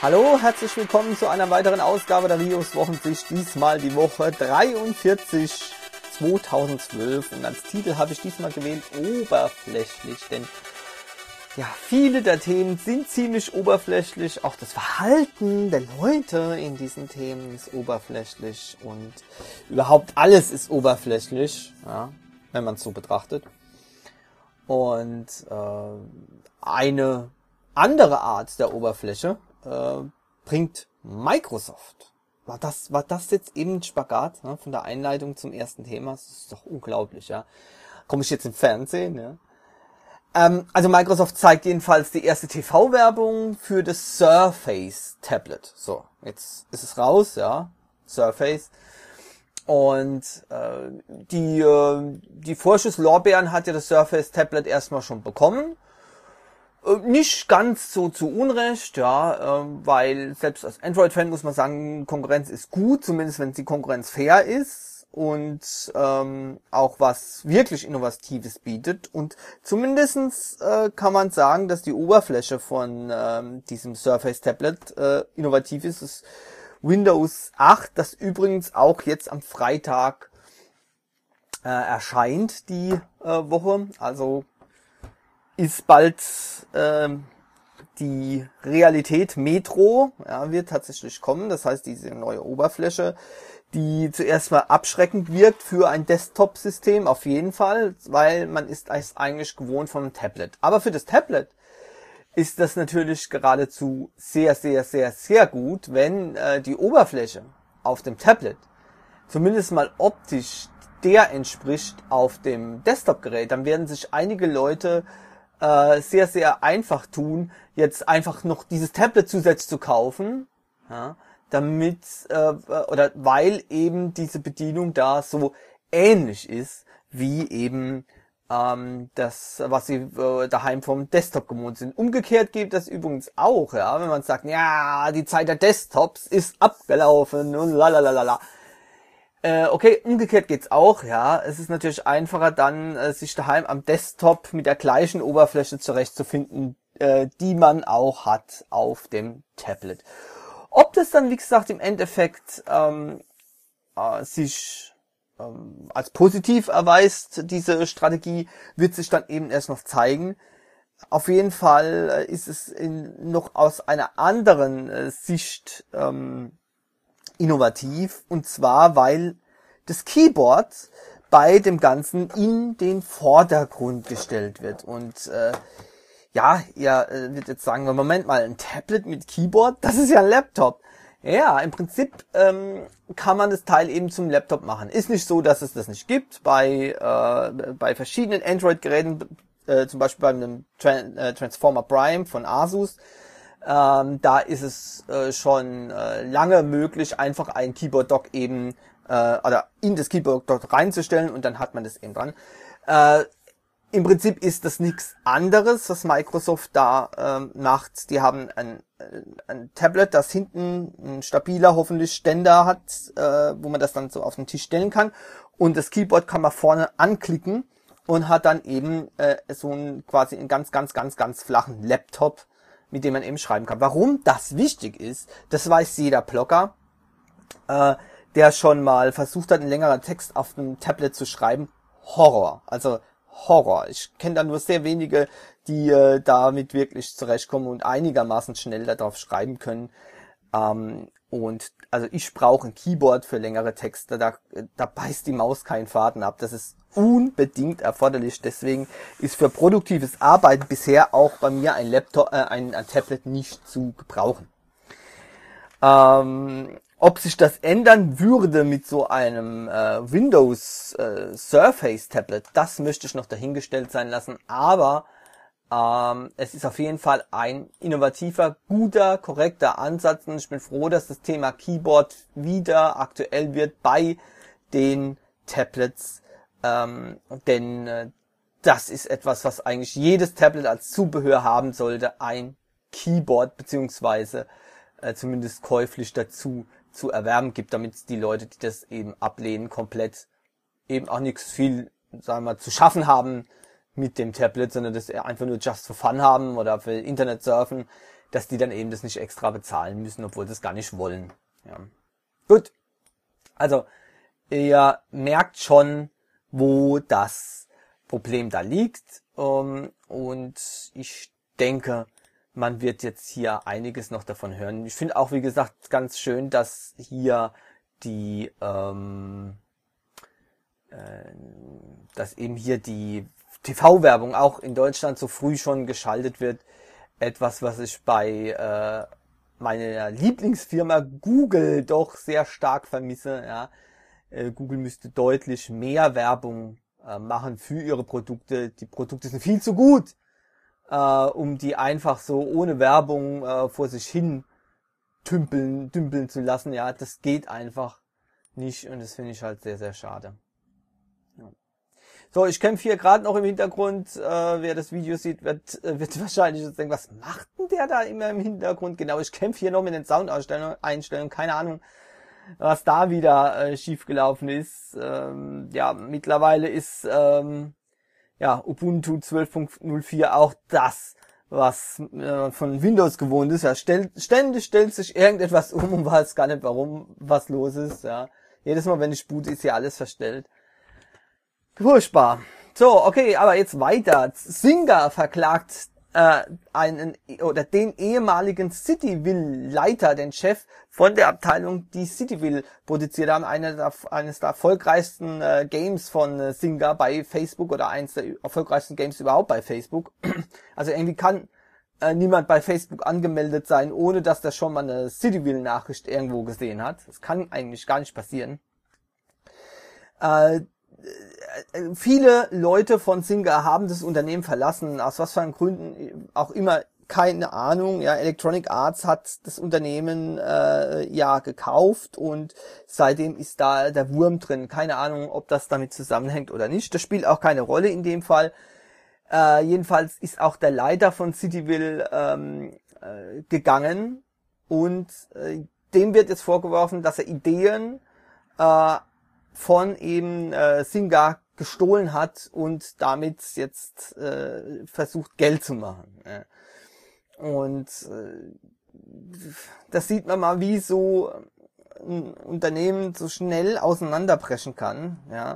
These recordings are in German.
Hallo, herzlich willkommen zu einer weiteren Ausgabe der Rios Wochensicht. Diesmal die Woche 43 2012 und als Titel habe ich diesmal gewählt oberflächlich, denn ja, viele der Themen sind ziemlich oberflächlich, auch das Verhalten der Leute in diesen Themen ist oberflächlich und überhaupt alles ist oberflächlich, ja, wenn man es so betrachtet. Und eine andere Art der Oberfläche bringt Microsoft. War das jetzt eben ein Spagat, ne, von der Einleitung zum ersten Thema? Das ist doch unglaublich, ja. Komme ich jetzt im Fernsehen, ja. Also Microsoft zeigt jedenfalls die erste TV-Werbung für das Surface Tablet. So, jetzt ist es raus, ja. Surface. Und die Vorschusslorbeeren hat ja das Surface Tablet erstmal schon bekommen. Nicht ganz so zu Unrecht, ja, weil selbst als Android-Fan muss man sagen, Konkurrenz ist gut, zumindest wenn die Konkurrenz fair ist und auch was wirklich Innovatives bietet. Und zumindestens kann man sagen, dass die Oberfläche von diesem Surface Tablet innovativ ist. Das Windows 8, das übrigens auch jetzt am Freitag erscheint, die Woche, also ist bald die Realität Metro, ja, wird tatsächlich kommen. Das heißt, diese neue Oberfläche, die zuerst mal abschreckend wirkt für ein Desktop-System, auf jeden Fall, weil man ist eigentlich gewohnt vom Tablet. Aber für das Tablet ist das natürlich geradezu sehr, sehr, sehr, sehr gut, wenn die Oberfläche auf dem Tablet zumindest mal optisch der entspricht auf dem Desktop-Gerät. Dann werden sich einige Leute sehr, sehr einfach tun, jetzt einfach noch dieses Tablet zusätzlich zu kaufen, ja, damit, oder weil eben diese Bedienung da so ähnlich ist, wie eben das, was sie daheim vom Desktop gewohnt sind. Umgekehrt gibt das übrigens auch, ja, wenn man sagt, ja, die Zeit der Desktops ist abgelaufen und lalalala. Okay, umgekehrt geht's auch, ja. Es ist natürlich einfacher dann, sich daheim am Desktop mit der gleichen Oberfläche zurechtzufinden, die man auch hat auf dem Tablet. Ob das dann, wie gesagt, im Endeffekt sich als positiv erweist, diese Strategie, wird sich dann eben erst noch zeigen. Auf jeden Fall ist es noch aus einer anderen Sicht innovativ, und zwar, weil das Keyboard bei dem Ganzen in den Vordergrund gestellt wird. Und ja, ihr wird jetzt sagen, Moment mal, ein Tablet mit Keyboard, das ist ja ein Laptop. Ja, im Prinzip kann man das Teil eben zum Laptop machen. Ist nicht so, dass es das nicht gibt. Bei verschiedenen Android-Geräten, zum Beispiel beim Transformer Prime von Asus, da ist es schon lange möglich, einfach ein Keyboard-Dock eben oder in das Keyboard-Dock reinzustellen und dann hat man das eben dran. Im Prinzip ist das nichts anderes, was Microsoft da macht. Die haben ein Tablet, das hinten ein stabiler, hoffentlich Ständer hat, wo man das dann so auf den Tisch stellen kann. Und das Keyboard kann man vorne anklicken und hat dann eben so einen quasi einen ganz, ganz, ganz, ganz flachen Laptop, mit dem man eben schreiben kann. Warum das wichtig ist, das weiß jeder Blogger, der schon mal versucht hat, einen längeren Text auf dem Tablet zu schreiben. Horror. Also Horror. Ich kenne da nur sehr wenige, die damit wirklich zurechtkommen und einigermaßen schnell darauf schreiben können. Und also ich brauche ein Keyboard für längere Texte. Da beißt die Maus keinen Faden ab. Das ist unbedingt erforderlich. Deswegen ist für produktives Arbeiten bisher auch bei mir ein Laptop, ein Tablet nicht zu gebrauchen. Ob sich das ändern würde mit so einem Windows Surface Tablet, das möchte ich noch dahingestellt sein lassen. Aber es ist auf jeden Fall ein innovativer, guter, korrekter Ansatz. Und ich bin froh, dass das Thema Keyboard wieder aktuell wird bei den Tablets. Denn das ist etwas, was eigentlich jedes Tablet als Zubehör haben sollte. Ein Keyboard, beziehungsweise zumindest käuflich dazu zu erwerben gibt, damit die Leute, die das eben ablehnen, komplett eben auch nichts viel, sagen wir mal, zu schaffen haben mit dem Tablet, sondern das einfach nur just for fun haben oder für Internet surfen, dass die dann eben das nicht extra bezahlen müssen, obwohl sie es gar nicht wollen. Ja. Gut, also ihr merkt schon, wo das Problem da liegt, und ich denke, man wird jetzt hier einiges noch davon hören. Ich finde auch, wie gesagt, ganz schön, dass hier dass eben hier die TV-Werbung auch in Deutschland so früh schon geschaltet wird. Etwas, was ich bei meiner Lieblingsfirma Google doch sehr stark vermisse. Ja. Google müsste deutlich mehr Werbung machen für ihre Produkte. Die Produkte sind viel zu gut, um die einfach so ohne Werbung vor sich hin dümpeln zu lassen. Ja, das geht einfach nicht, und das finde ich halt sehr, sehr schade. Ja. So, ich kämpfe hier gerade noch im Hintergrund. Wer das Video sieht, wird wahrscheinlich jetzt denken, was macht denn der da immer im Hintergrund? Genau, ich kämpfe hier noch mit den Soundeinstellungen. Keine Ahnung, was da wieder schiefgelaufen ist. Ja, mittlerweile ist Ubuntu 12.04 auch das, was von Windows gewohnt ist. Ja, ständig stellt sich irgendetwas und weiß gar nicht, warum was los ist. Ja, jedes Mal, wenn ich boote, ist hier alles verstellt. Furchtbar. So, okay, aber jetzt weiter. Zynga verklagt den ehemaligen Cityville-Leiter, den Chef von der Abteilung, die Cityville produziert haben, eines der erfolgreichsten Games von Zynga bei Facebook, oder eines der erfolgreichsten Games überhaupt bei Facebook. Also irgendwie kann niemand bei Facebook angemeldet sein, ohne dass der schon mal eine Cityville-Nachricht irgendwo gesehen hat. Das kann eigentlich gar nicht passieren. Viele Leute von Zynga haben das Unternehmen verlassen, aus was für einen Gründen auch immer, keine Ahnung. Ja, Electronic Arts hat das Unternehmen gekauft, und seitdem ist da der Wurm drin. Keine Ahnung, ob das damit zusammenhängt oder nicht. Das spielt auch keine Rolle in dem Fall. Jedenfalls ist auch der Leiter von Cityville gegangen, und dem wird jetzt vorgeworfen, dass er Ideen von eben Zynga gestohlen hat und damit jetzt versucht, Geld zu machen. Ja. Und das sieht man mal, wie so ein Unternehmen so schnell auseinanderbrechen kann. Ja.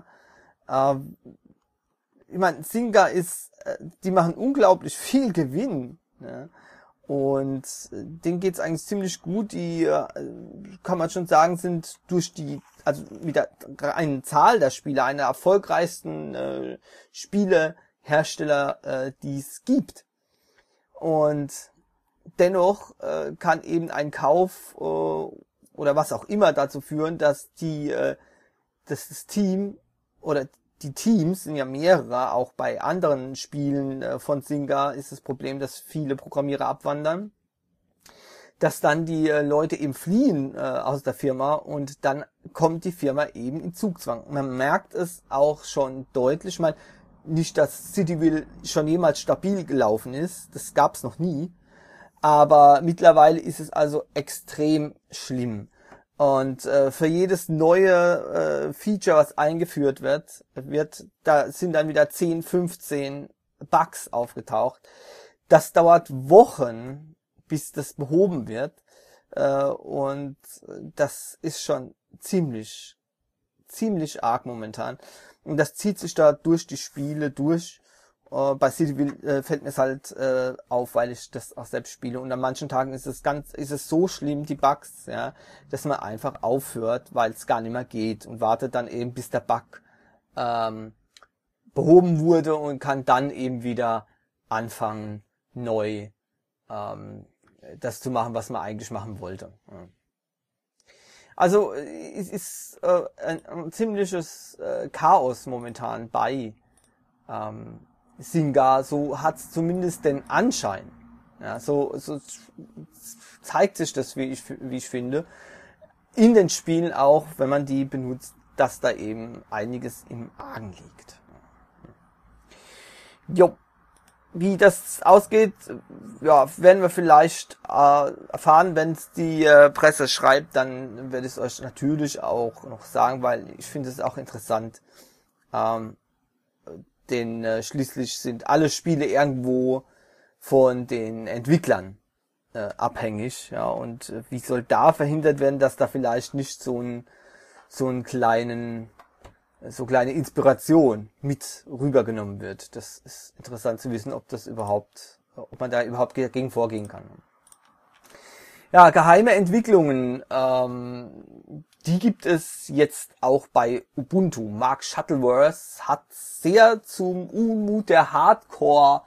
Ich meine, Zynga die machen unglaublich viel Gewinn. Ja. Und denen geht's eigentlich ziemlich gut. Die, kann man schon sagen, sind mit der reinen Zahl der Spieler einer der erfolgreichsten Spielehersteller, die es gibt. Und dennoch kann eben ein Kauf oder was auch immer dazu führen, dass das Team oder die Teams, sind ja mehrere, auch bei anderen Spielen von Zynga ist das Problem, dass viele Programmierer abwandern, dass dann die Leute eben fliehen aus der Firma, und dann kommt die Firma eben in Zugzwang. Man merkt es auch schon deutlich, mal nicht, dass Cityville schon jemals stabil gelaufen ist, das gab's noch nie, aber mittlerweile ist es also extrem schlimm. Und für jedes neue Feature, was eingeführt da sind dann wieder 10, 15 Bugs aufgetaucht. Das dauert Wochen, bis das behoben wird. Und das ist schon ziemlich arg momentan. Und das zieht sich da durch die Spiele durch. Bei Cityville fällt mir es halt auf, weil ich das auch selbst spiele, und an manchen Tagen ist es so schlimm, die Bugs, ja, dass man einfach aufhört, weil es gar nicht mehr geht, und wartet dann eben, bis der Bug behoben wurde, und kann dann eben wieder anfangen, neu das zu machen, was man eigentlich machen wollte. Ja. Also es ist ein ziemliches Chaos momentan bei Zynga, so hat's zumindest den Anschein. Ja, so zeigt sich das, wie ich finde, in den Spielen auch, wenn man die benutzt, dass da eben einiges im Argen liegt. Jo, wie das ausgeht, ja, werden wir vielleicht erfahren, wenn es die Presse schreibt, dann werde ich es euch natürlich auch noch sagen, weil ich finde es auch interessant. Denn schließlich sind alle Spiele irgendwo von den Entwicklern abhängig, ja, und wie soll da verhindert werden, dass da vielleicht nicht so kleine Inspiration mit rübergenommen wird. Das ist interessant zu wissen, ob man da überhaupt dagegen vorgehen kann. Ja, geheime Entwicklungen, die gibt es jetzt auch bei Ubuntu. Mark Shuttleworth hat sehr zum Unmut der Hardcore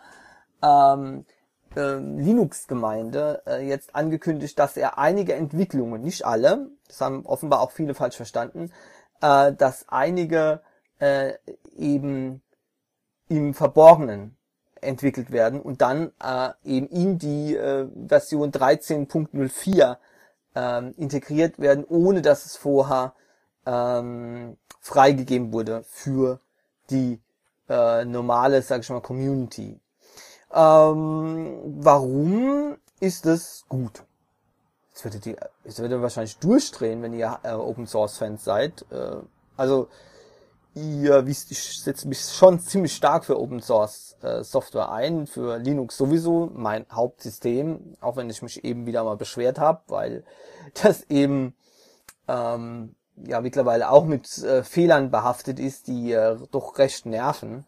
Linux-Gemeinde jetzt angekündigt, dass er einige Entwicklungen, nicht alle, das haben offenbar auch viele falsch verstanden, dass einige eben im Verborgenen entwickelt werden und dann eben in die Version 13.04 integriert werden, ohne dass es vorher freigegeben wurde für die normale, sag ich mal, Community. Warum ist es gut? Jetzt werdet ihr wahrscheinlich durchdrehen, wenn ihr Open Source Fans seid. Also ihr wisst, ich setze mich schon ziemlich stark für Open Source Software ein, für Linux sowieso, mein Hauptsystem, auch wenn ich mich eben wieder mal beschwert habe, weil das eben ja mittlerweile auch mit Fehlern behaftet ist, die doch recht nerven.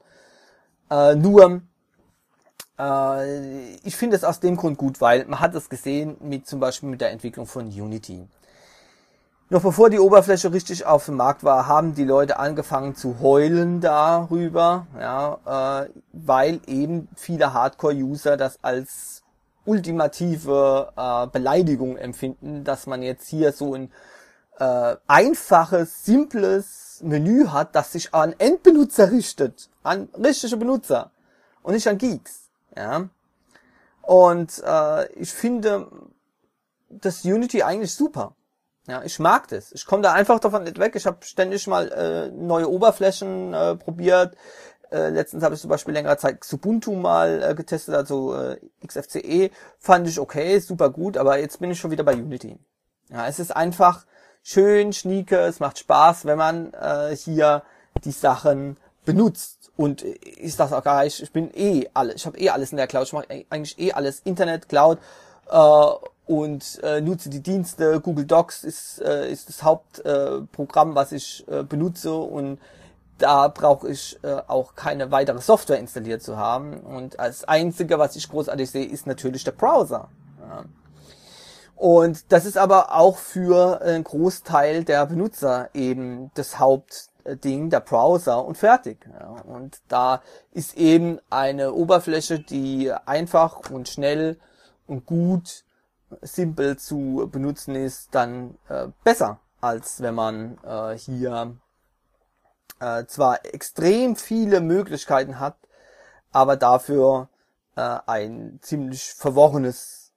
Ich finde es aus dem Grund gut, weil man hat es gesehen zum Beispiel mit der Entwicklung von Unity. Noch bevor die Oberfläche richtig auf dem Markt war, haben die Leute angefangen zu heulen darüber, ja, weil eben viele Hardcore-User das als ultimative Beleidigung empfinden, dass man jetzt hier so ein einfaches, simples Menü hat, das sich an Endbenutzer richtet, an richtige Benutzer und nicht an Geeks. Ja. Und ich finde das Unity eigentlich super. Ja, ich mag das. Ich komme da einfach davon nicht weg. Ich habe ständig mal neue Oberflächen probiert. Letztens habe ich zum Beispiel längere Zeit Xubuntu mal getestet, also XFCE. Fand ich okay, super gut, aber jetzt bin ich schon wieder bei Unity. Ja, es ist einfach schön, schnieke, es macht Spaß, wenn man hier die Sachen benutzt. Und ich sage auch gar nicht, ich habe alles in der Cloud, ich mache eigentlich alles Internet, Cloud und nutze die Dienste. Google Docs ist das Hauptprogramm, was ich benutze, und da brauche ich auch keine weitere Software installiert zu haben. Und als Einzige, was ich großartig sehe, ist natürlich der Browser. Ja. Und das ist aber auch für einen Großteil der Benutzer eben das Hauptding, der Browser, und fertig. Ja. Und da ist eben eine Oberfläche, die einfach und schnell und gut, simpel zu benutzen ist, dann besser, als wenn man hier zwar extrem viele Möglichkeiten hat, aber dafür eine ziemlich verworrene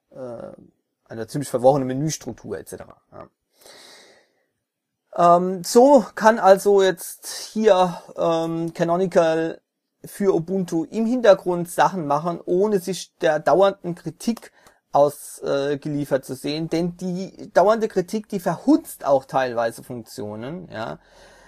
Menüstruktur etc. Ja. So kann also jetzt hier Canonical für Ubuntu im Hintergrund Sachen machen, ohne sich der dauernden Kritik ausgeliefert zu sehen, denn die dauernde Kritik, die verhunzt auch teilweise Funktionen. Ja.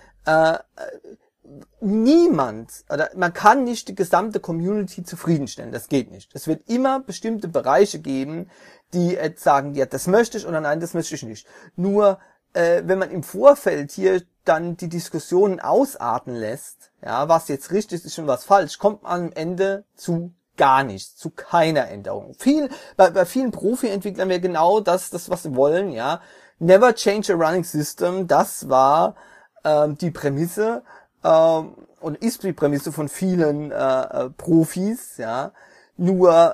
Man kann nicht die gesamte Community zufriedenstellen, das geht nicht. Es wird immer bestimmte Bereiche geben, die sagen, ja, das möchte ich, oder nein, das möchte ich nicht. Nur wenn man im Vorfeld hier dann die Diskussionen ausarten lässt, ja, was jetzt richtig ist und was falsch, kommt man am Ende zu gar nichts, zu keiner Änderung. Bei vielen Profi-Entwicklern wäre genau das, was sie wollen, ja. Never change a running system, das war die Prämisse und ist die Prämisse von vielen Profis, ja. Nur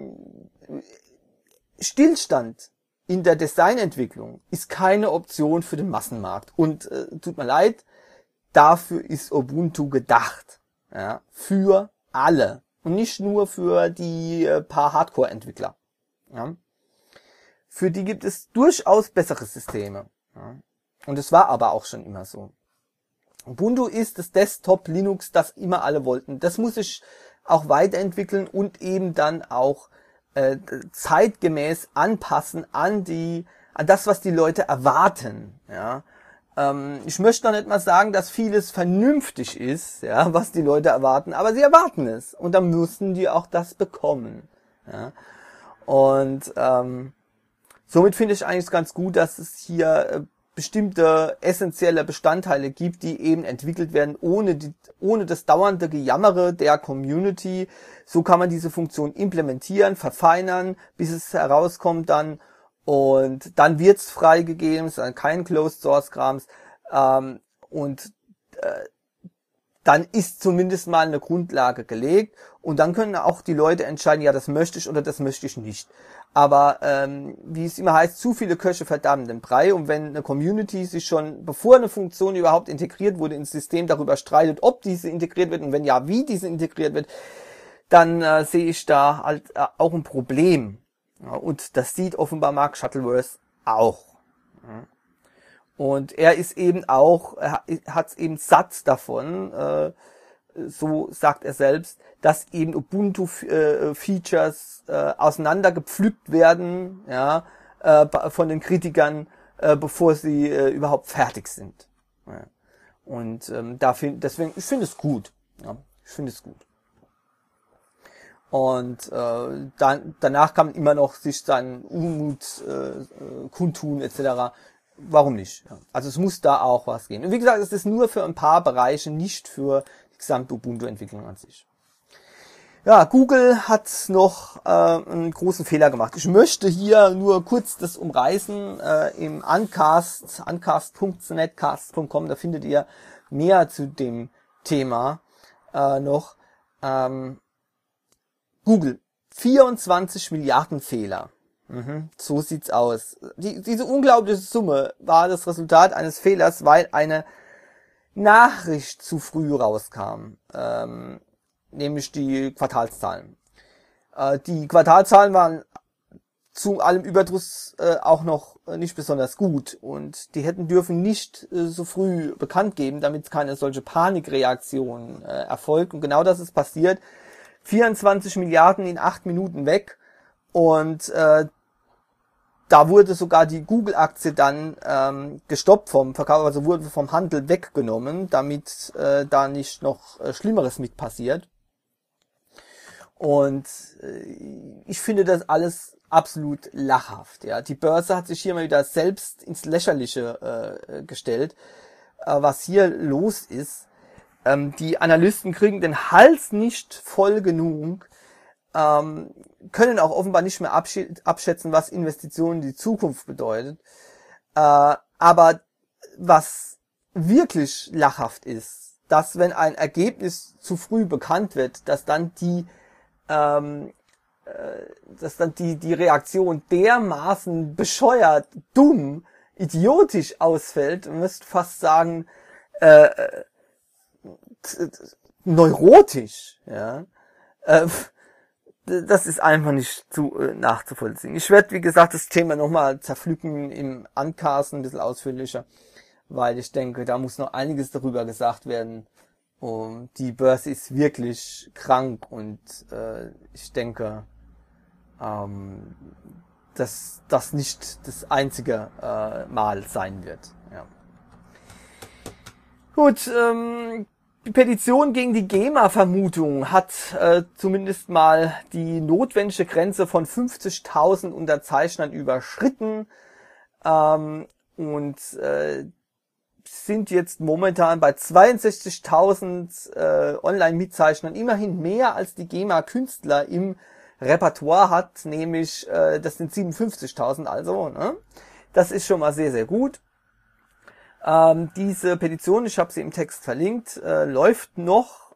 Stillstand in der Designentwicklung ist keine Option für den Massenmarkt. Und tut mir leid, dafür ist Ubuntu gedacht, ja, für alle und nicht nur für die paar Hardcore-Entwickler. Ja. Für die gibt es durchaus bessere Systeme. Ja. Und es war aber auch schon immer so. Ubuntu ist das Desktop-Linux, das immer alle wollten. Das muss sich auch weiterentwickeln und eben dann auch zeitgemäß anpassen an das, was die Leute erwarten. Ja. Ich möchte noch nicht mal sagen, dass vieles vernünftig ist, ja, was die Leute erwarten, aber sie erwarten es und dann müssen die auch das bekommen. Ja. Und somit finde ich eigentlich ganz gut, dass es hier bestimmte essentielle Bestandteile gibt, die eben entwickelt werden, ohne das dauernde Gejammere der Community. So kann man diese Funktion implementieren, verfeinern, bis es herauskommt dann. Und dann wird's freigegeben, es ist kein Closed Source Krams. Und dann ist zumindest mal eine Grundlage gelegt. Und dann können auch die Leute entscheiden, ja, das möchte ich oder das möchte ich nicht. Aber wie es immer heißt, zu viele Köche verdammen den Brei. Und wenn eine Community sich schon, bevor eine Funktion überhaupt integriert wurde ins System, darüber streitet, ob diese integriert wird und wenn ja, wie diese integriert wird, dann sehe ich da halt auch ein Problem. Ja, und das sieht offenbar Mark Shuttleworth auch. Ja. Und er ist eben auch, er hat es eben satt davon, so sagt er selbst, dass eben Ubuntu-Features auseinandergepflückt werden, ja, von den Kritikern, bevor sie überhaupt fertig sind. Ja. Und deswegen, ich finde es gut. Ja, ich finde es gut. Und danach kann man immer noch sich seinen Unmut kundtun etc. Warum nicht? Ja. Also es muss da auch was gehen. Und wie gesagt, es ist nur für ein paar Bereiche, nicht für die gesamte Ubuntu-Entwicklung an sich. Ja, Google hat noch einen großen Fehler gemacht. Ich möchte hier nur kurz das umreißen. Im Uncast, uncast.netcast.com, da findet ihr mehr zu dem Thema noch. Google, 24 Milliarden Fehler. So sieht's aus. Diese unglaubliche Summe war das Resultat eines Fehlers, weil eine Nachricht zu früh rauskam, nämlich die Quartalszahlen. Die Quartalszahlen waren zu allem Überdruss auch noch nicht besonders gut und die hätten dürfen nicht so früh bekannt geben, damit keine solche Panikreaktion erfolgt. Und genau das ist passiert. 24 Milliarden in 8 Minuten weg und da wurde sogar die Google-Aktie dann gestoppt vom Verkauf, also wurde vom Handel weggenommen, damit da nicht noch Schlimmeres mit passiert. Und ich finde das alles absolut lachhaft. Ja, die Börse hat sich hier mal wieder selbst ins Lächerliche gestellt, was hier los ist. Die Analysten kriegen den Hals nicht voll genug, können auch offenbar nicht mehr abschätzen, was Investitionen in die Zukunft bedeutet. Aber was wirklich lachhaft ist, dass wenn ein Ergebnis zu früh bekannt wird, dass dann die Reaktion dermaßen bescheuert, dumm, idiotisch ausfällt, man müsste fast sagen, neurotisch, ja, das ist einfach nicht nachzuvollziehen. Ich werde, wie gesagt, das Thema nochmal zerpflücken im Uncast ein bisschen ausführlicher, weil ich denke, da muss noch einiges darüber gesagt werden. Und die Börse ist wirklich krank und ich denke, dass das nicht das einzige Mal sein wird. Ja. Gut, die Petition gegen die GEMA-Vermutung hat zumindest mal die notwendige Grenze von 50.000 Unterzeichnern überschritten und sind jetzt momentan bei 62.000 Online-Mitzeichnern, immerhin mehr als die GEMA-Künstler im Repertoire hat, nämlich das sind 57.000 also. Ne? Das ist schon mal sehr, sehr gut. Diese Petition, ich habe sie im Text verlinkt, läuft noch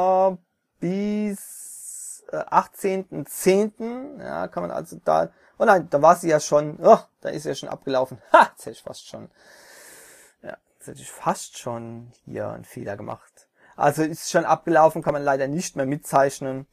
bis 18.10. Ja, kann man also da... Oh nein, da war sie ja schon... Oh, da ist ja schon abgelaufen. Ha, jetzt hätte ich fast schon... Ja, jetzt hätte ich fast schon hier einen Fehler gemacht. Also ist schon abgelaufen, kann man leider nicht mehr mitzeichnen.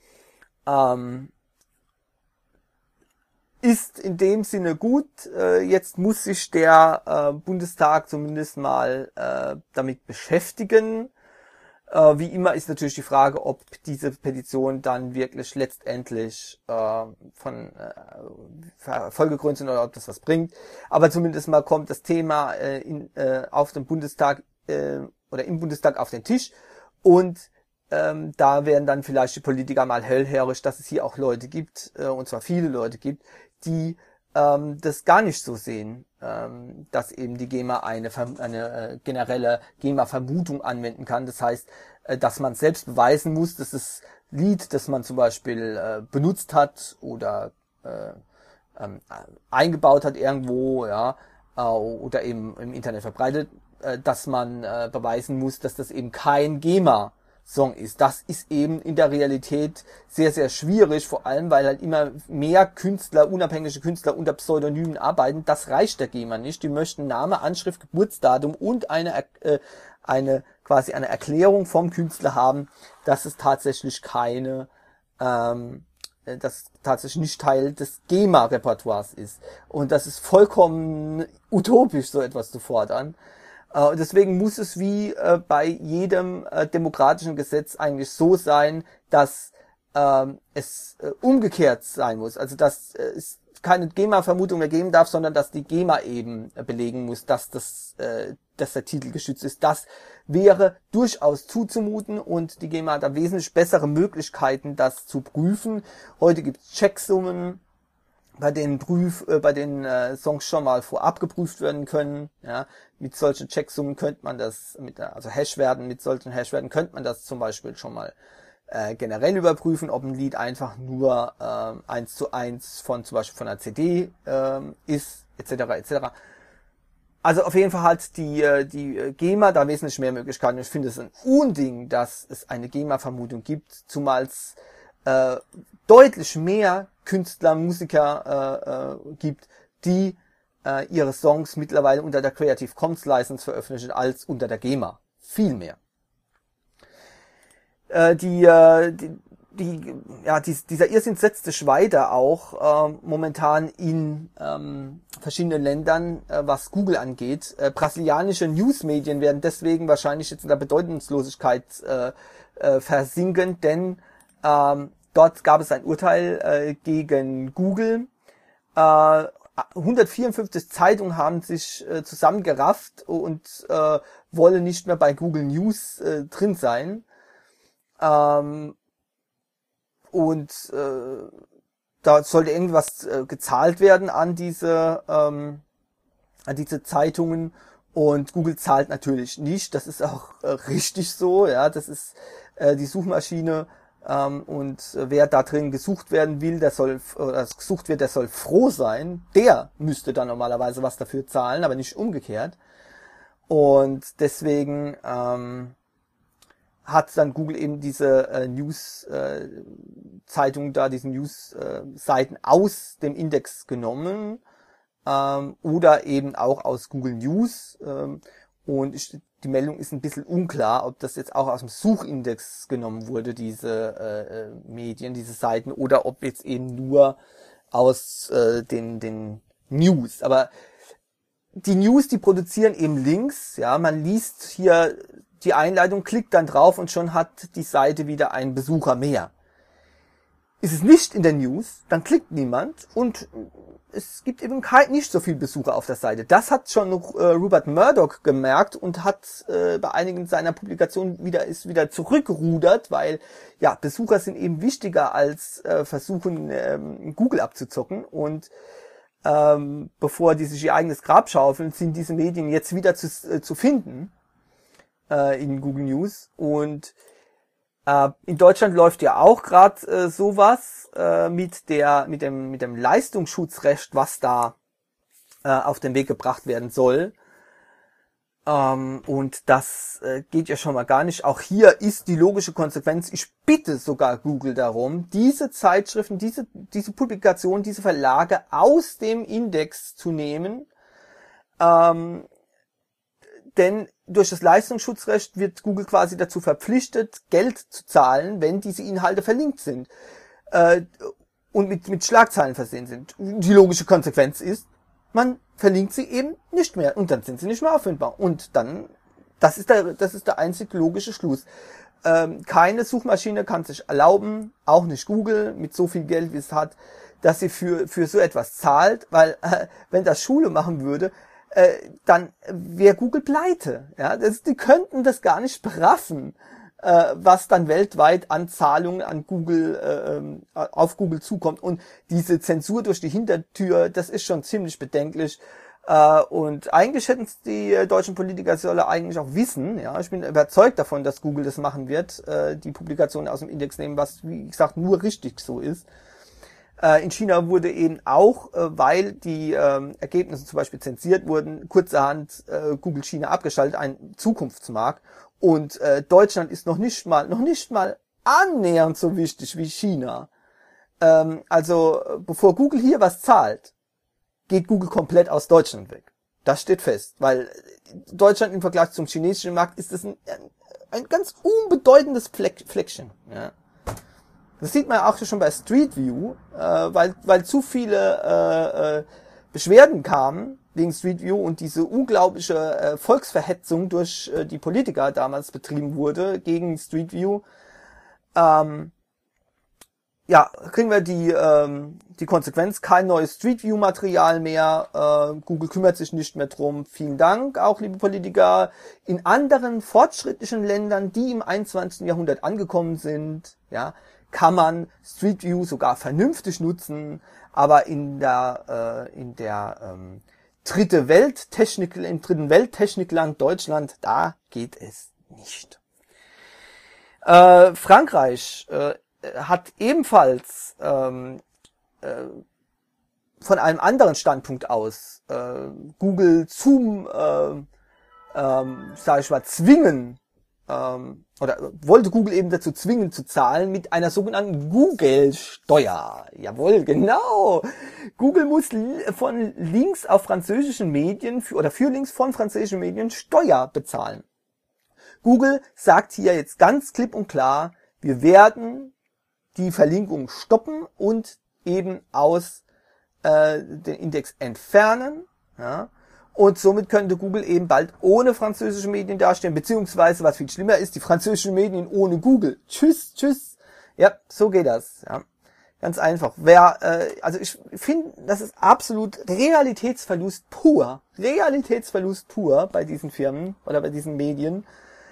Ist in dem Sinne gut. Jetzt muss sich der Bundestag zumindest mal damit beschäftigen. Wie immer ist natürlich die Frage, ob diese Petition dann wirklich letztendlich von Folgegründen sind oder ob das was bringt. Aber zumindest mal kommt das Thema auf dem Bundestag oder im Bundestag auf den Tisch und da werden dann vielleicht die Politiker mal hellhörig, dass es hier auch Leute gibt, und zwar viele Leute gibt, die das gar nicht so sehen, dass eben die GEMA eine generelle GEMA-Vermutung anwenden kann. Das heißt, dass man selbst beweisen muss, dass das Lied, das man zum Beispiel benutzt hat oder eingebaut hat irgendwo, ja, oder eben im Internet verbreitet, dass man beweisen muss, dass das eben kein GEMA-Song ist. Das ist eben in der Realität sehr, sehr schwierig, vor allem, weil halt immer mehr Künstler, unabhängige Künstler unter Pseudonymen arbeiten. Das reicht der GEMA nicht. Die möchten Name, Anschrift, Geburtsdatum und quasi eine Erklärung vom Künstler haben, dass es tatsächlich das tatsächlich nicht Teil des GEMA-Repertoires ist. Und das ist vollkommen utopisch, so etwas zu fordern. Deswegen muss es wie bei jedem demokratischen Gesetz eigentlich so sein, dass es umgekehrt sein muss. Also dass es keine GEMA-Vermutung mehr geben darf, sondern dass die GEMA eben belegen muss, dass der Titel geschützt ist. Das wäre durchaus zuzumuten und die GEMA hat da wesentlich bessere Möglichkeiten, das zu prüfen. Heute gibt es Checksummen, bei denen Songs schon mal vorab geprüft werden können. Ja, mit solchen Checksummen könnte man das, mit solchen Hashwerten könnte man das zum Beispiel schon mal generell überprüfen, ob ein Lied einfach nur 1:1 von zum Beispiel von einer CD ist, etc. etc. Also auf jeden Fall hat die GEMA da wesentlich mehr Möglichkeiten. Ich finde es ein Unding, dass es eine GEMA-Vermutung gibt, zumal es deutlich mehr Künstler, Musiker gibt, die ihre Songs mittlerweile unter der Creative Commons License veröffentlichen, als unter der GEMA. Viel mehr. Dieser Irrsinn setzt sich weiter auch momentan in verschiedenen Ländern, was Google angeht. Brasilianische Newsmedien werden deswegen wahrscheinlich jetzt in der Bedeutungslosigkeit versinken, denn dort gab es ein Urteil gegen Google. 154 Zeitungen haben sich zusammengerafft und wollen nicht mehr bei Google News drin sein. Da sollte irgendwas gezahlt werden an diese Zeitungen, und Google zahlt natürlich nicht. Das ist auch richtig so, ja. Das ist die Suchmaschine, und wer da drin gesucht werden will, der soll froh sein. Der müsste dann normalerweise was dafür zahlen, aber nicht umgekehrt. Und deswegen hat dann Google eben diese News-Zeitungen diese News-Seiten aus dem Index genommen, oder eben auch aus Google News. Die Meldung ist ein bisschen unklar, ob das jetzt auch aus dem Suchindex genommen wurde, diese Medien, diese Seiten, oder ob jetzt eben nur aus den News. Aber die News, die produzieren eben Links, ja, man liest hier die Einleitung, klickt dann drauf und schon hat die Seite wieder einen Besucher mehr. Ist es nicht in der News, dann klickt niemand und es gibt eben nicht so viel Besucher auf der Seite. Das hat schon Rupert Murdoch gemerkt und hat bei einigen seiner Publikationen wieder zurückgerudert, weil ja, Besucher sind eben wichtiger als versuchen, Google abzuzocken, und bevor die sich ihr eigenes Grab schaufeln, sind diese Medien jetzt wieder zu finden in Google News. Und in Deutschland läuft ja auch gerade sowas mit dem Leistungsschutzrecht, was da auf den Weg gebracht werden soll. Und das geht ja schon mal gar nicht. Auch hier ist die logische Konsequenz, ich bitte sogar Google darum, diese Zeitschriften, diese Publikationen, diese Verlage aus dem Index zu nehmen. Denn durch das Leistungsschutzrecht wird Google quasi dazu verpflichtet, Geld zu zahlen, wenn diese Inhalte verlinkt sind und mit Schlagzeilen versehen sind. Die logische Konsequenz ist, man verlinkt sie eben nicht mehr und dann sind sie nicht mehr auffindbar. Und dann, das ist der einzig logische Schluss. Keine Suchmaschine kann sich erlauben, auch nicht Google, mit so viel Geld, wie es hat, dass sie für so etwas zahlt, weil wenn das Schule machen würde, dann wäre Google pleite. Ja, die könnten das gar nicht beraffen, was dann weltweit an Zahlungen an Google, auf Google zukommt. Und diese Zensur durch die Hintertür, das ist schon ziemlich bedenklich. Und eigentlich hätten es die deutschen Politiker solle eigentlich auch wissen. Ja, ich bin überzeugt davon, dass Google das machen wird, die Publikationen aus dem Index nehmen, was, wie gesagt, nur richtig so ist. In China wurde eben auch, weil die Ergebnisse zum Beispiel zensiert wurden, kurzerhand Google China abgeschaltet, ein Zukunftsmarkt. Und Deutschland ist noch nicht mal annähernd so wichtig wie China. Also bevor Google hier was zahlt, geht Google komplett aus Deutschland weg. Das steht fest, weil Deutschland im Vergleich zum chinesischen Markt ist das ein ganz unbedeutendes Fleckchen. Ja. Das sieht man ja auch schon bei Street View, weil zu viele Beschwerden kamen wegen Street View und diese unglaubliche Volksverhetzung durch die Politiker damals betrieben wurde gegen Street View. Ja, kriegen wir die Konsequenz, kein neues Street View Material mehr, Google kümmert sich nicht mehr drum. Vielen Dank, auch liebe Politiker. In anderen fortschrittlichen Ländern, die im 21. Jahrhundert angekommen sind, ja, kann man Street View sogar vernünftig nutzen, aber im dritten Welttechnikland Deutschland, da geht es nicht. Frankreich hat ebenfalls von einem anderen Standpunkt aus Google zum, sag ich mal, zwingen, oder wollte Google eben dazu zwingen zu zahlen mit einer sogenannten Google-Steuer. Jawohl, genau. Google muss von Links auf französischen Medien für Links von französischen Medien Steuer bezahlen. Google sagt hier jetzt ganz klipp und klar, wir werden die Verlinkung stoppen und eben aus den Index entfernen. Ja. Und somit könnte Google eben bald ohne französische Medien dastehen, beziehungsweise, was viel schlimmer ist, die französischen Medien ohne Google. Tschüss, tschüss. Ja, so geht das. Ja. Ganz einfach. Also ich finde, das ist absolut Realitätsverlust pur bei diesen Firmen oder bei diesen Medien.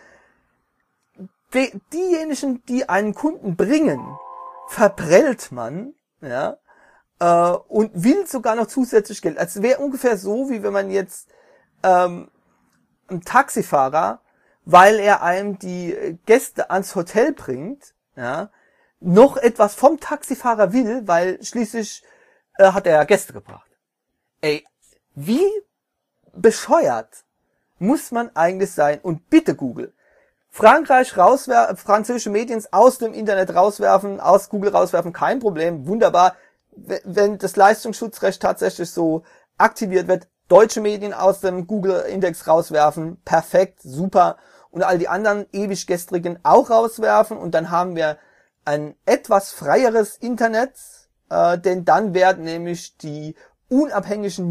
Diejenigen, die einen Kunden bringen, verprellt man, ja, und will sogar noch zusätzlich Geld. Also wäre ungefähr so, wie wenn man jetzt einem Taxifahrer, weil er einem die Gäste ans Hotel bringt, ja, noch etwas vom Taxifahrer will, weil schließlich hat er ja Gäste gebracht. Ey, wie bescheuert muss man eigentlich sein? Und bitte Google, französische Medien aus dem Internet rauswerfen, aus Google rauswerfen, kein Problem, wunderbar. Wenn das Leistungsschutzrecht tatsächlich so aktiviert wird, deutsche Medien aus dem Google-Index rauswerfen, perfekt, super. Und all die anderen ewig gestrigen auch rauswerfen und dann haben wir ein etwas freieres Internet, denn dann werden nämlich die unabhängigen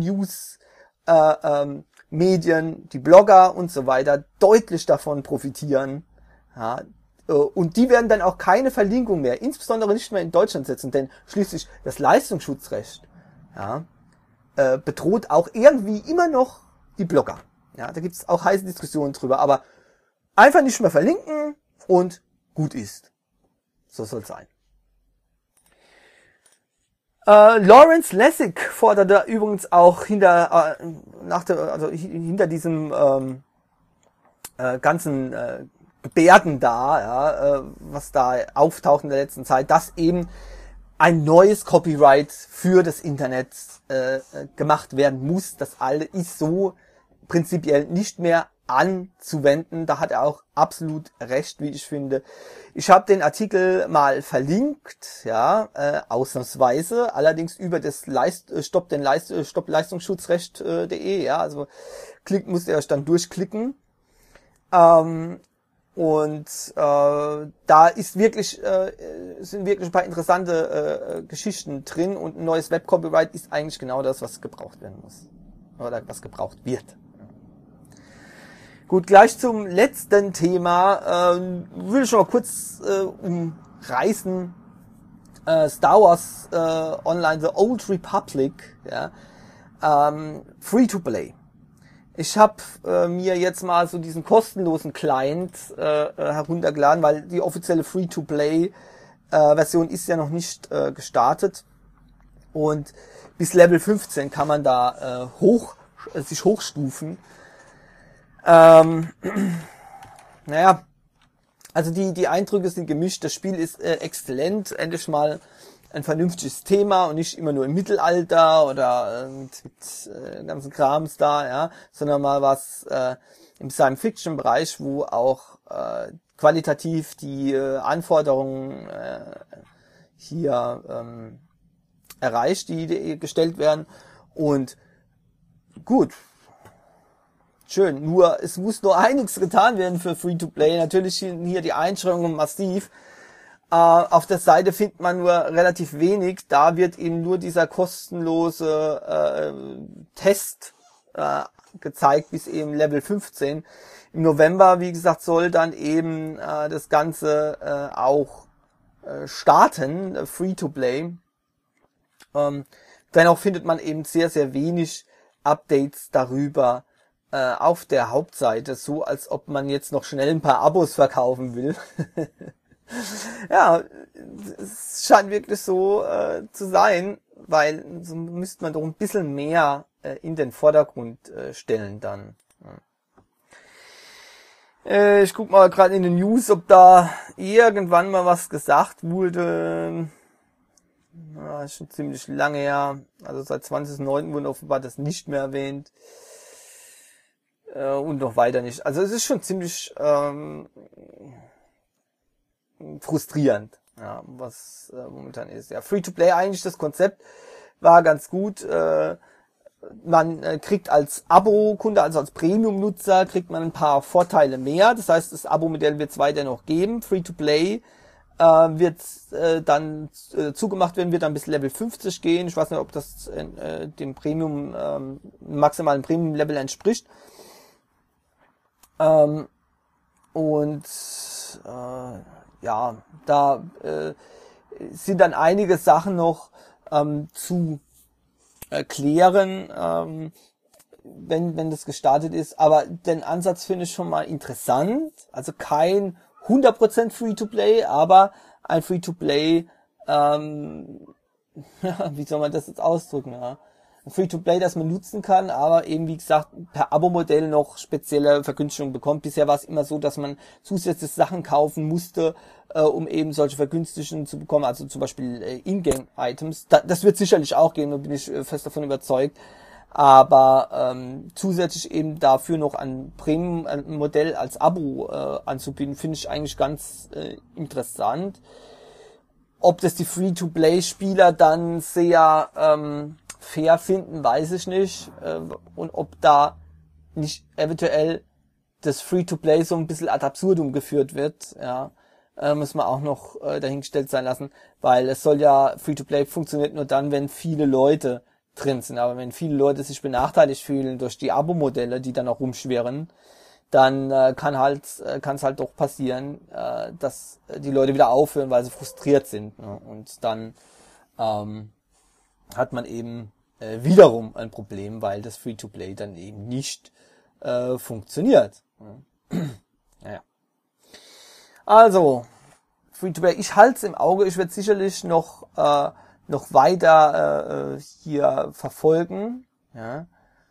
News-Medien, die Blogger und so weiter deutlich davon profitieren. Ja, und die werden dann auch keine Verlinkung mehr, insbesondere nicht mehr in Deutschland setzen, denn schließlich das Leistungsschutzrecht, ja, bedroht auch irgendwie immer noch die Blogger. Ja, da gibt es auch heiße Diskussionen drüber, aber einfach nicht mehr verlinken und gut ist. So soll es sein. Lawrence Lessig forderte übrigens auch hinter diesem ganzen Gebärden da, ja, was da auftaucht in der letzten Zeit, dass eben ein neues Copyright für das Internet gemacht werden muss. Das alte ist so prinzipiell nicht mehr anzuwenden. Da hat er auch absolut recht, wie ich finde. Ich habe den Artikel mal verlinkt, ja, ausnahmsweise, allerdings über das Stopp-Leistungsschutzrecht.de, ja, also musst ihr euch dann durchklicken. Da ist wirklich, sind wirklich ein paar interessante Geschichten drin und ein neues Web-Copyright ist eigentlich genau das, was gebraucht werden muss. Oder was gebraucht wird. Gut, gleich zum letzten Thema. Will ich schon mal kurz umreißen. Star Wars Online, The Old Republic, ja, free to play. Ich habe mir jetzt mal so diesen kostenlosen Client heruntergeladen, weil die offizielle Free-to-Play Version ist ja noch nicht gestartet. Und bis Level 15 kann man da sich hochstufen. Naja, also die Eindrücke sind gemischt. Das Spiel ist exzellent. Endlich mal ein vernünftiges Thema und nicht immer nur im Mittelalter oder mit ganzen Krams da, ja, sondern mal was im Science-Fiction-Bereich, wo auch qualitativ die Anforderungen hier erreicht, die gestellt werden. Und gut, schön, nur es muss nur einiges getan werden für Free-to-Play. Natürlich sind hier die Einschränkungen massiv. Auf der Seite findet man nur relativ wenig. Da wird eben nur dieser kostenlose Test gezeigt bis eben Level 15. Im November, wie gesagt, soll dann eben das Ganze auch starten, Free-to-Play. Dennoch findet man eben sehr, sehr wenig Updates darüber auf der Hauptseite, so als ob man jetzt noch schnell ein paar Abos verkaufen will. Ja, es scheint wirklich so zu sein, weil so müsste man doch ein bisschen mehr in den Vordergrund stellen dann. Ich guck mal gerade in den News, ob da irgendwann mal was gesagt wurde. Ja, ist schon ziemlich lange her. Also seit 20.09. wurde offenbar das nicht mehr erwähnt. Und noch weiter nicht. Also es ist schon ziemlich frustrierend, ja, was momentan ist. Ja, Free-to-Play eigentlich, das Konzept war ganz gut. Man kriegt als Abo-Kunde, also als Premium-Nutzer, kriegt man ein paar Vorteile mehr. Das heißt, das Abo-Modell wird es weiter noch geben. Free-to-Play wird dann zugemacht werden, wird dann bis Level 50 gehen. Ich weiß nicht, ob das dem Premium, maximalen Premium-Level entspricht. Ja, da sind dann einige Sachen noch zu erklären, wenn das gestartet ist. Aber den Ansatz finde ich schon mal interessant. Also kein 100% Free-to-Play, aber ein Free-to-Play, wie soll man das jetzt ausdrücken? Ja? Ein Free-to-Play, das man nutzen kann, aber eben, wie gesagt, per Abo-Modell noch spezielle Vergünstigungen bekommt. Bisher war es immer so, dass man zusätzlich Sachen kaufen musste, um eben solche Vergünstigungen zu bekommen, also zum Beispiel Ingame-Items. Das wird sicherlich auch geben, da bin ich fest davon überzeugt. Aber zusätzlich eben dafür noch ein Premium-Modell als Abo anzubieten, finde ich eigentlich ganz interessant. Ob das die Free-to-Play-Spieler dann sehr fair finden, weiß ich nicht. Und ob da nicht eventuell das Free-to-Play so ein bisschen ad absurdum geführt wird, ja, müssen wir auch noch dahingestellt sein lassen, weil es soll ja, Free-to-Play funktioniert nur dann, wenn viele Leute drin sind. Aber wenn viele Leute sich benachteiligt fühlen durch die Abo-Modelle, die dann auch rumschwirren, dann kann es halt doch passieren, dass die Leute wieder aufhören, weil sie frustriert sind. Ne? Und dann hat man eben wiederum ein Problem, weil das Free-to-Play dann eben nicht funktioniert. Naja. Also, Free-to-Play, ich halte es im Auge, ich werde sicherlich noch weiter hier verfolgen, ja,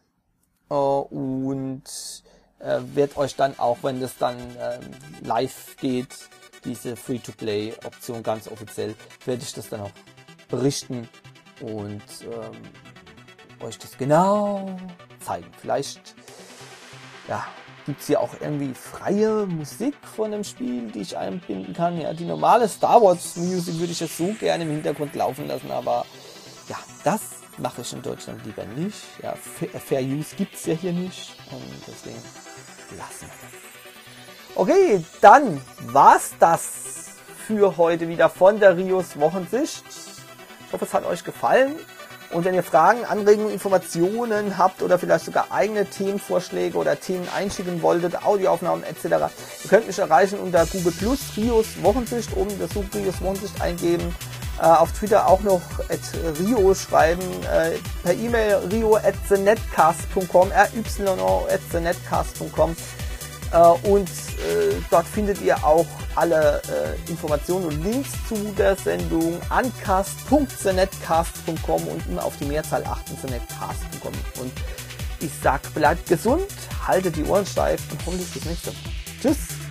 und werde euch dann auch, wenn das dann live geht, diese Free-to-Play-Option ganz offiziell, werde ich das dann auch berichten und euch das genau zeigen. Vielleicht, ja, gibt's hier auch irgendwie freie Musik von dem Spiel, die ich einbinden kann. Ja, die normale Star Wars Musik würde ich jetzt so gerne im Hintergrund laufen lassen, aber ja, das mache ich in Deutschland lieber nicht. Ja, Fair Use gibt's ja hier nicht und deswegen lassen wir. Okay, dann war's das für heute wieder von der Rios Wochensicht. Ich hoffe, es hat euch gefallen. Und wenn ihr Fragen, Anregungen, Informationen habt oder vielleicht sogar eigene Themenvorschläge oder Themen einschicken wolltet, Audioaufnahmen etc., ihr könnt mich erreichen unter Google Plus, Rios Wochensicht, oben das Such Rios Wochensicht eingeben. Auf Twitter auch noch @rio schreiben, per E-Mail rio@thenetcast.com, ryno@thenetcast.com. Und dort findet ihr auch alle Informationen und Links zu der Sendung ancast.thenetcast.com und immer auf die Mehrzahl achten, thenetcast.com. Und ich sag, bleibt gesund, haltet die Ohren steif und hoffentlich bis nächste Woche. Tschüss!